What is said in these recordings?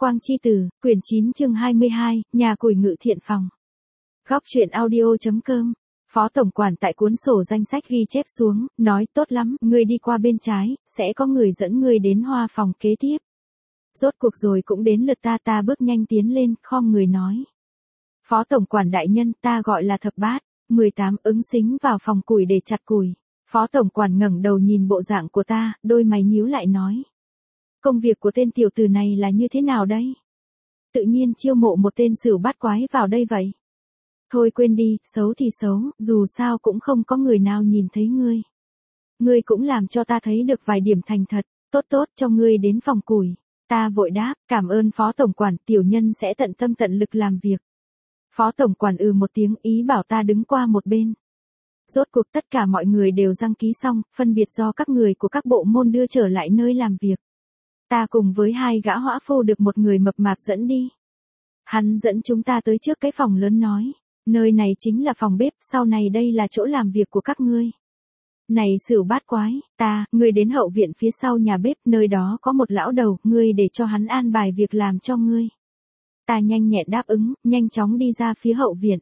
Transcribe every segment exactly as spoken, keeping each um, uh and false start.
Quang Chi Tử, quyển chín chương hai mươi hai, nhà củi ngự thiện phòng. Góc truyện audio.com. Phó tổng quản tại cuốn sổ danh sách ghi chép xuống, nói tốt lắm, ngươi đi qua bên trái, sẽ có người dẫn ngươi đến hoa phòng kế tiếp. Rốt cuộc rồi cũng đến lượt ta ta bước nhanh tiến lên, khom người nói. Phó tổng quản đại nhân, ta gọi là Thập Bát, mười tám ứng xính vào phòng củi để chặt củi. Phó tổng quản ngẩng đầu nhìn bộ dạng của ta, đôi mày nhíu lại nói. Công việc của tên tiểu tử này là như thế nào đây? Tự nhiên chiêu mộ một tên sửu bát quái vào đây vậy. Thôi quên đi, xấu thì xấu, dù sao cũng không có người nào nhìn thấy ngươi. Ngươi cũng làm cho ta thấy được vài điểm thành thật, tốt tốt cho ngươi đến phòng củi. Ta vội đáp, cảm ơn phó tổng quản, tiểu nhân sẽ tận tâm tận lực làm việc. Phó tổng quản ừ một tiếng, ý bảo ta đứng qua một bên. Rốt cuộc tất cả mọi người đều đăng ký xong, phân biệt do các người của các bộ môn đưa trở lại nơi làm việc. Ta cùng với hai gã hõa phu được một người mập mạp dẫn đi. Hắn dẫn chúng ta tới trước cái phòng lớn nói, nơi này chính là phòng bếp, sau này đây là chỗ làm việc của các ngươi. Này sửu bát quái, ta, ngươi đến hậu viện phía sau nhà bếp, nơi đó có một lão đầu, ngươi để cho hắn an bài việc làm cho ngươi. Ta nhanh nhẹn đáp ứng, nhanh chóng đi ra phía hậu viện.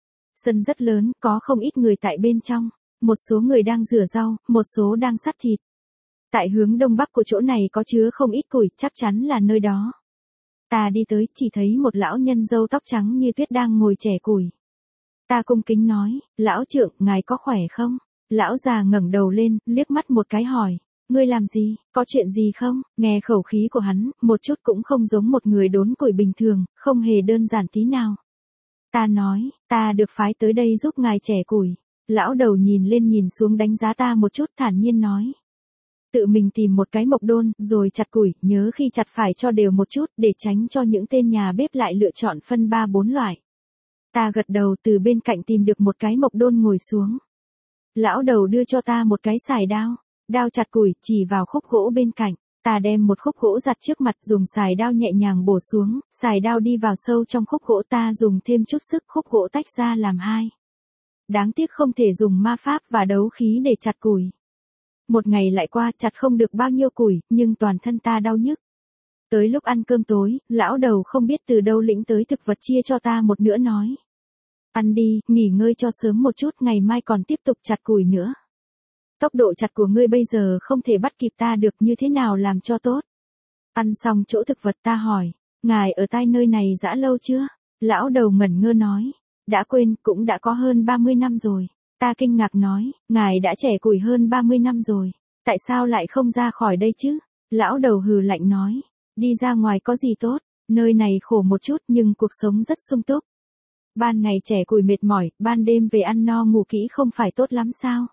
Sân rất lớn, có không ít người tại bên trong, một số người đang rửa rau, một số đang sắt thịt. Tại hướng đông bắc của chỗ này có chứa không ít củi, chắc chắn là nơi đó. Ta đi tới, chỉ thấy một lão nhân râu tóc trắng như tuyết đang ngồi chẻ củi. Ta cung kính nói, lão trượng, ngài có khỏe không? Lão già ngẩng đầu lên, liếc mắt một cái hỏi, ngươi làm gì, có chuyện gì không? Nghe khẩu khí của hắn, một chút cũng không giống một người đốn củi bình thường, không hề đơn giản tí nào. Ta nói, ta được phái tới đây giúp ngài chẻ củi. Lão đầu nhìn lên nhìn xuống đánh giá ta một chút, thản nhiên nói. Tự mình tìm một cái mộc đôn, rồi chặt củi, nhớ khi chặt phải cho đều một chút, để tránh cho những tên nhà bếp lại lựa chọn phân ba bốn loại. Ta gật đầu, từ bên cạnh tìm được một cái mộc đôn ngồi xuống. Lão đầu đưa cho ta một cái xài đao, đao chặt củi, chỉ vào khúc gỗ bên cạnh. Ta đem một khúc gỗ giặt trước mặt, dùng xài đao nhẹ nhàng bổ xuống, xài đao đi vào sâu trong khúc gỗ, ta dùng thêm chút sức, khúc gỗ tách ra làm hai. Đáng tiếc không thể dùng ma pháp và đấu khí để chặt củi. Một ngày lại qua, chặt không được bao nhiêu củi, nhưng toàn thân ta đau nhức. Tới lúc ăn cơm tối, lão đầu không biết từ đâu lĩnh tới thực vật chia cho ta một nửa nói. Ăn đi, nghỉ ngơi cho sớm một chút, ngày mai còn tiếp tục chặt củi nữa. Tốc độ chặt của ngươi bây giờ không thể bắt kịp ta được, như thế nào làm cho tốt. Ăn xong chỗ thực vật ta hỏi, ngài ở tai nơi này dã lâu chưa? Lão đầu ngẩn ngơ nói, đã quên, cũng đã có hơn ba mươi năm rồi. Ta kinh ngạc nói, ngài đã chẻ củi hơn ba mươi năm rồi, tại sao lại không ra khỏi đây chứ? Lão đầu hừ lạnh nói, đi ra ngoài có gì tốt, nơi này khổ một chút nhưng cuộc sống rất sung túc. Ban ngày chẻ củi mệt mỏi, ban đêm về ăn no ngủ kỹ không phải tốt lắm sao?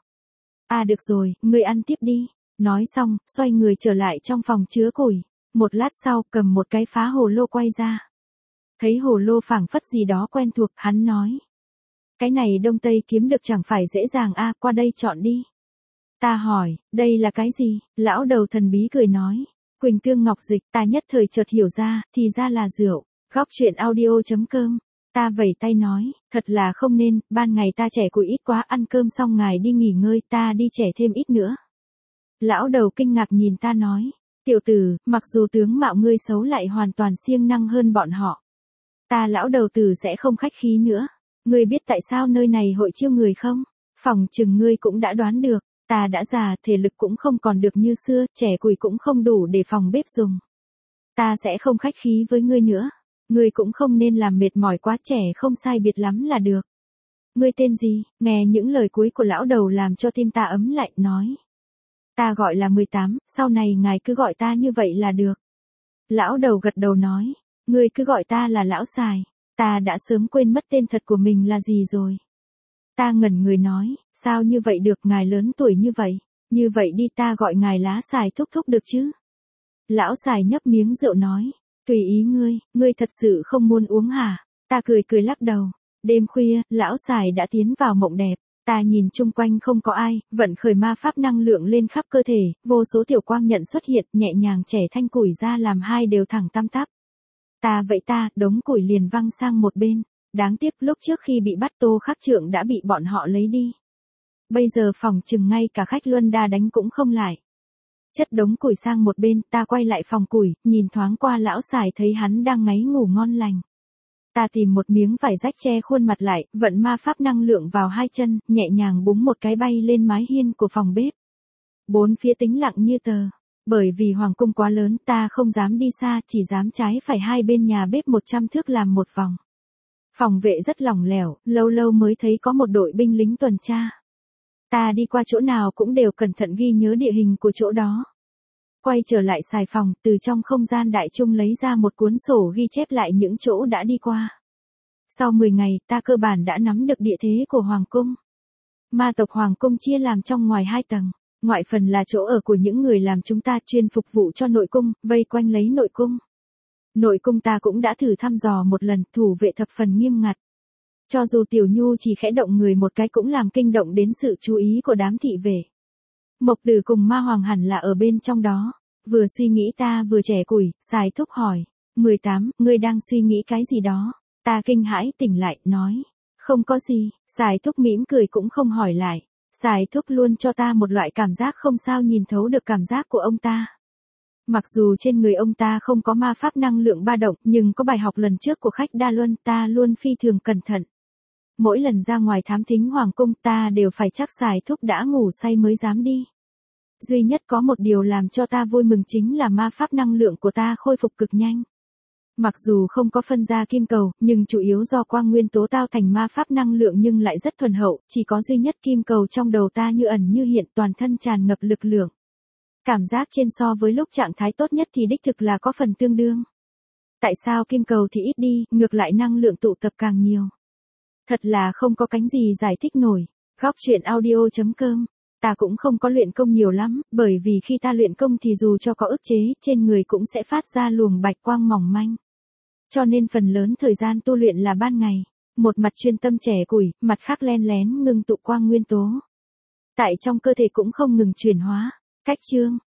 À được rồi, ngươi ăn tiếp đi. Nói xong, xoay người trở lại trong phòng chứa củi. Một lát sau, cầm một cái phá hồ lô quay ra. Thấy hồ lô phảng phất gì đó quen thuộc, hắn nói. Cái này Đông Tây kiếm được chẳng phải dễ dàng a, à, qua đây chọn đi. Ta hỏi, đây là cái gì? Lão đầu thần bí cười nói. Quỳnh tương ngọc dịch, ta nhất thời chợt hiểu ra, thì ra là rượu. Góc truyện audio.com. Ta vẩy tay nói, thật là không nên, ban ngày ta chẻ củi ít quá, ăn cơm xong ngài đi nghỉ ngơi, ta đi chẻ thêm ít nữa. Lão đầu kinh ngạc nhìn ta nói, tiểu tử, mặc dù tướng mạo ngươi xấu lại hoàn toàn siêng năng hơn bọn họ. Ta lão đầu tử sẽ không khách khí nữa. Ngươi biết tại sao nơi này hội chiêu người không? Phòng chừng ngươi cũng đã đoán được, ta đã già, thể lực cũng không còn được như xưa, chẻ củi cũng không đủ để phòng bếp dùng. Ta sẽ không khách khí với ngươi nữa. Ngươi cũng không nên làm mệt mỏi quá, trẻ không sai biệt lắm là được. Ngươi tên gì? Nghe những lời cuối của lão đầu làm cho tim ta ấm lại, nói. Ta gọi là mười tám, sau này ngài cứ gọi ta như vậy là được. Lão đầu gật đầu nói, ngươi cứ gọi ta là lão xài, ta đã sớm quên mất tên thật của mình là gì rồi. Ta ngẩn người nói, sao như vậy được, ngài lớn tuổi như vậy, như vậy đi ta gọi ngài lá xài thúc thúc được chứ? Lão xài nhấp miếng rượu nói. Tùy ý ngươi, ngươi thật sự không muốn uống hả? Ta cười cười lắc đầu. Đêm khuya, lão xài đã tiến vào mộng đẹp. Ta nhìn chung quanh không có ai, vận khởi ma pháp năng lượng lên khắp cơ thể, vô số tiểu quang nhận xuất hiện, nhẹ nhàng chẻ thanh củi ra làm hai đều thẳng tăm tắp. Ta vậy ta, đống củi liền văng sang một bên. Đáng tiếc lúc trước khi bị bắt Tô Khắc Trượng đã bị bọn họ lấy đi. Bây giờ phòng chừng ngay cả khách Luân Đa đánh cũng không lại. Chất đống củi sang một bên, ta quay lại phòng củi, nhìn thoáng qua lão Sài thấy hắn đang ngáy ngủ ngon lành. Ta tìm một miếng vải rách che khuôn mặt lại, vận ma pháp năng lượng vào hai chân, nhẹ nhàng búng một cái bay lên mái hiên của phòng bếp. Bốn phía tĩnh lặng như tờ. Bởi vì hoàng cung quá lớn, ta không dám đi xa, chỉ dám trái phải hai bên nhà bếp một trăm thước làm một vòng. Phòng vệ rất lỏng lẻo, lâu lâu mới thấy có một đội binh lính tuần tra. Ta đi qua chỗ nào cũng đều cẩn thận ghi nhớ địa hình của chỗ đó. Quay trở lại xài phòng, từ trong không gian đại trung lấy ra một cuốn sổ ghi chép lại những chỗ đã đi qua. Sau mười ngày, ta cơ bản đã nắm được địa thế của hoàng cung. Ma tộc hoàng cung chia làm trong ngoài hai tầng. Ngoại phần là chỗ ở của những người làm chúng ta chuyên phục vụ cho nội cung, vây quanh lấy nội cung. Nội cung ta cũng đã thử thăm dò một lần, thủ vệ thập phần nghiêm ngặt. Cho dù Tiểu Nhu chỉ khẽ động người một cái cũng làm kinh động đến sự chú ý của đám thị vệ. Mộc Tử cùng Ma Hoàng hẳn là ở bên trong đó. Vừa suy nghĩ ta vừa chẻ củi, Sài Thúc hỏi. mười tám, ngươi đang suy nghĩ cái gì đó? Ta kinh hãi tỉnh lại, nói. Không có gì, Sài Thúc mỉm cười cũng không hỏi lại. Sài Thúc luôn cho ta một loại cảm giác không sao nhìn thấu được cảm giác của ông ta. Mặc dù trên người ông ta không có ma pháp năng lượng ba động, nhưng có bài học lần trước của khách Đa Luân ta luôn phi thường cẩn thận. Mỗi lần ra ngoài thám thính hoàng cung ta đều phải chắc Sài Thúc đã ngủ say mới dám đi. Duy nhất có một điều làm cho ta vui mừng chính là ma pháp năng lượng của ta khôi phục cực nhanh. Mặc dù không có phân ra kim cầu, nhưng chủ yếu do quang nguyên tố tạo thành ma pháp năng lượng nhưng lại rất thuần hậu, chỉ có duy nhất kim cầu trong đầu ta như ẩn như hiện, toàn thân tràn ngập lực lượng. Cảm giác trên so với lúc trạng thái tốt nhất thì đích thực là có phần tương đương. Tại sao kim cầu thì ít đi, ngược lại năng lượng tụ tập càng nhiều? Thật là không có cánh gì giải thích nổi. Góc truyện audio chấm com. Ta cũng không có luyện công nhiều lắm, bởi vì khi ta luyện công thì dù cho có ức chế, trên người cũng sẽ phát ra luồng bạch quang mỏng manh. Cho nên phần lớn thời gian tu luyện là ban ngày, một mặt chuyên tâm chẻ củi, mặt khác len lén ngưng tụ quang nguyên tố. Tại trong cơ thể cũng không ngừng chuyển hóa. Cách chương